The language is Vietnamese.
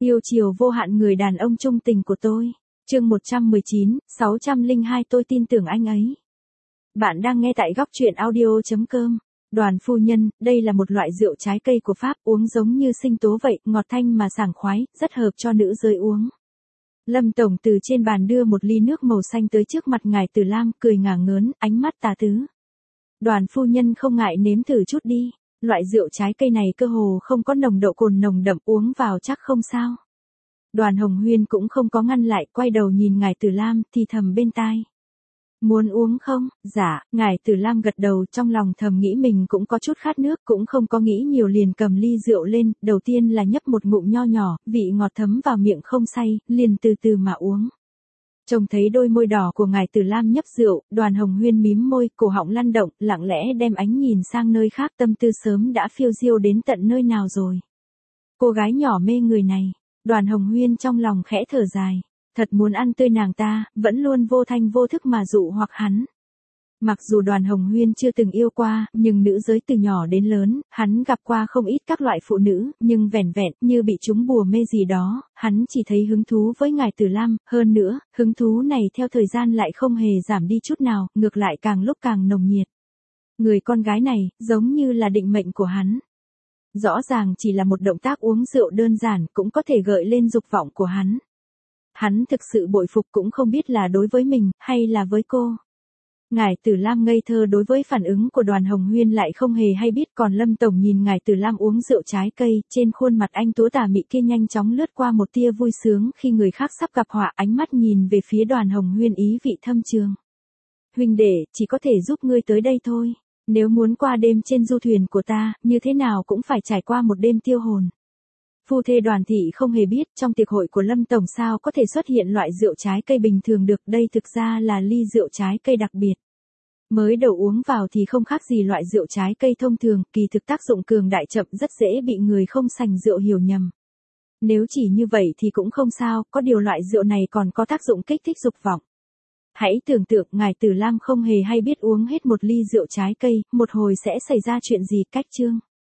Yêu chiều vô hạn người đàn ông trung tình của tôi. Chương 119, 602 tôi tin tưởng anh ấy. Bạn đang nghe tại góc truyện audio.com. Đoàn phu nhân, đây là một loại rượu trái cây của Pháp, uống giống như sinh tố vậy, ngọt thanh mà sảng khoái, rất hợp cho nữ giới uống. Lâm Tổng từ trên bàn đưa một ly nước màu xanh tới trước mặt ngài Từ Lam, cười ngả ngớn, ánh mắt tà tứ. Đoàn phu nhân không ngại nếm thử chút đi. Loại rượu trái cây này cơ hồ không có nồng độ cồn nồng đậm, uống vào chắc không sao. Đoàn Hồng Huyên cũng không có ngăn lại, quay đầu nhìn ngài Từ Lam, thì thầm bên tai. Muốn uống không? Dạ, ngài Từ Lam gật đầu, trong lòng thầm nghĩ mình cũng có chút khát nước, cũng không có nghĩ nhiều liền cầm ly rượu lên, đầu tiên là nhấp một ngụm nho nhỏ, vị ngọt thấm vào miệng không say, liền từ từ mà uống. Trông thấy đôi môi đỏ của ngài Từ Lam nhấp rượu, Đoàn Hồng Huyên mím môi, cổ họng lăn động, lặng lẽ đem ánh nhìn sang nơi khác, tâm tư sớm đã phiêu diêu đến tận nơi nào rồi. Cô gái nhỏ mê người này, Đoàn Hồng Huyên trong lòng khẽ thở dài, thật muốn ăn tươi nàng ta, vẫn luôn vô thanh vô thức mà dụ hoặc hắn. Mặc dù Đoàn Hồng Huyên chưa từng yêu qua, nhưng nữ giới từ nhỏ đến lớn, hắn gặp qua không ít các loại phụ nữ, nhưng vẻn vẹn như bị chúng bùa mê gì đó, hắn chỉ thấy hứng thú với ngài Từ Lam, hơn nữa, hứng thú này theo thời gian lại không hề giảm đi chút nào, ngược lại càng lúc càng nồng nhiệt. Người con gái này, giống như là định mệnh của hắn. Rõ ràng chỉ là một động tác uống rượu đơn giản cũng có thể gợi lên dục vọng của hắn. Hắn thực sự bội phục cũng không biết là đối với mình, hay là với cô. Ngài Từ Lam ngây thơ đối với phản ứng của Đoàn Hồng Huyên lại không hề hay biết, còn Lâm Tổng nhìn ngài Từ Lam uống rượu trái cây, trên khuôn mặt anh tú tà mị kia nhanh chóng lướt qua một tia vui sướng khi người khác sắp gặp họa, ánh mắt nhìn về phía Đoàn Hồng Huyên ý vị thâm trường. Huynh đệ, chỉ có thể giúp ngươi tới đây thôi. Nếu muốn qua đêm trên du thuyền của ta, như thế nào cũng phải trải qua một đêm tiêu hồn. Phu thê Đoàn thị không hề biết trong tiệc hội của Lâm Tổng sao có thể xuất hiện loại rượu trái cây bình thường được, đây thực ra là ly rượu trái cây đặc biệt. Mới đầu uống vào thì không khác gì loại rượu trái cây thông thường, kỳ thực tác dụng cường đại chậm, rất dễ bị người không sành rượu hiểu nhầm. Nếu chỉ như vậy thì cũng không sao, có điều loại rượu này còn có tác dụng kích thích dục vọng. Hãy tưởng tượng ngài Từ Lam không hề hay biết uống hết một ly rượu trái cây, một hồi sẽ xảy ra chuyện gì. Cách chương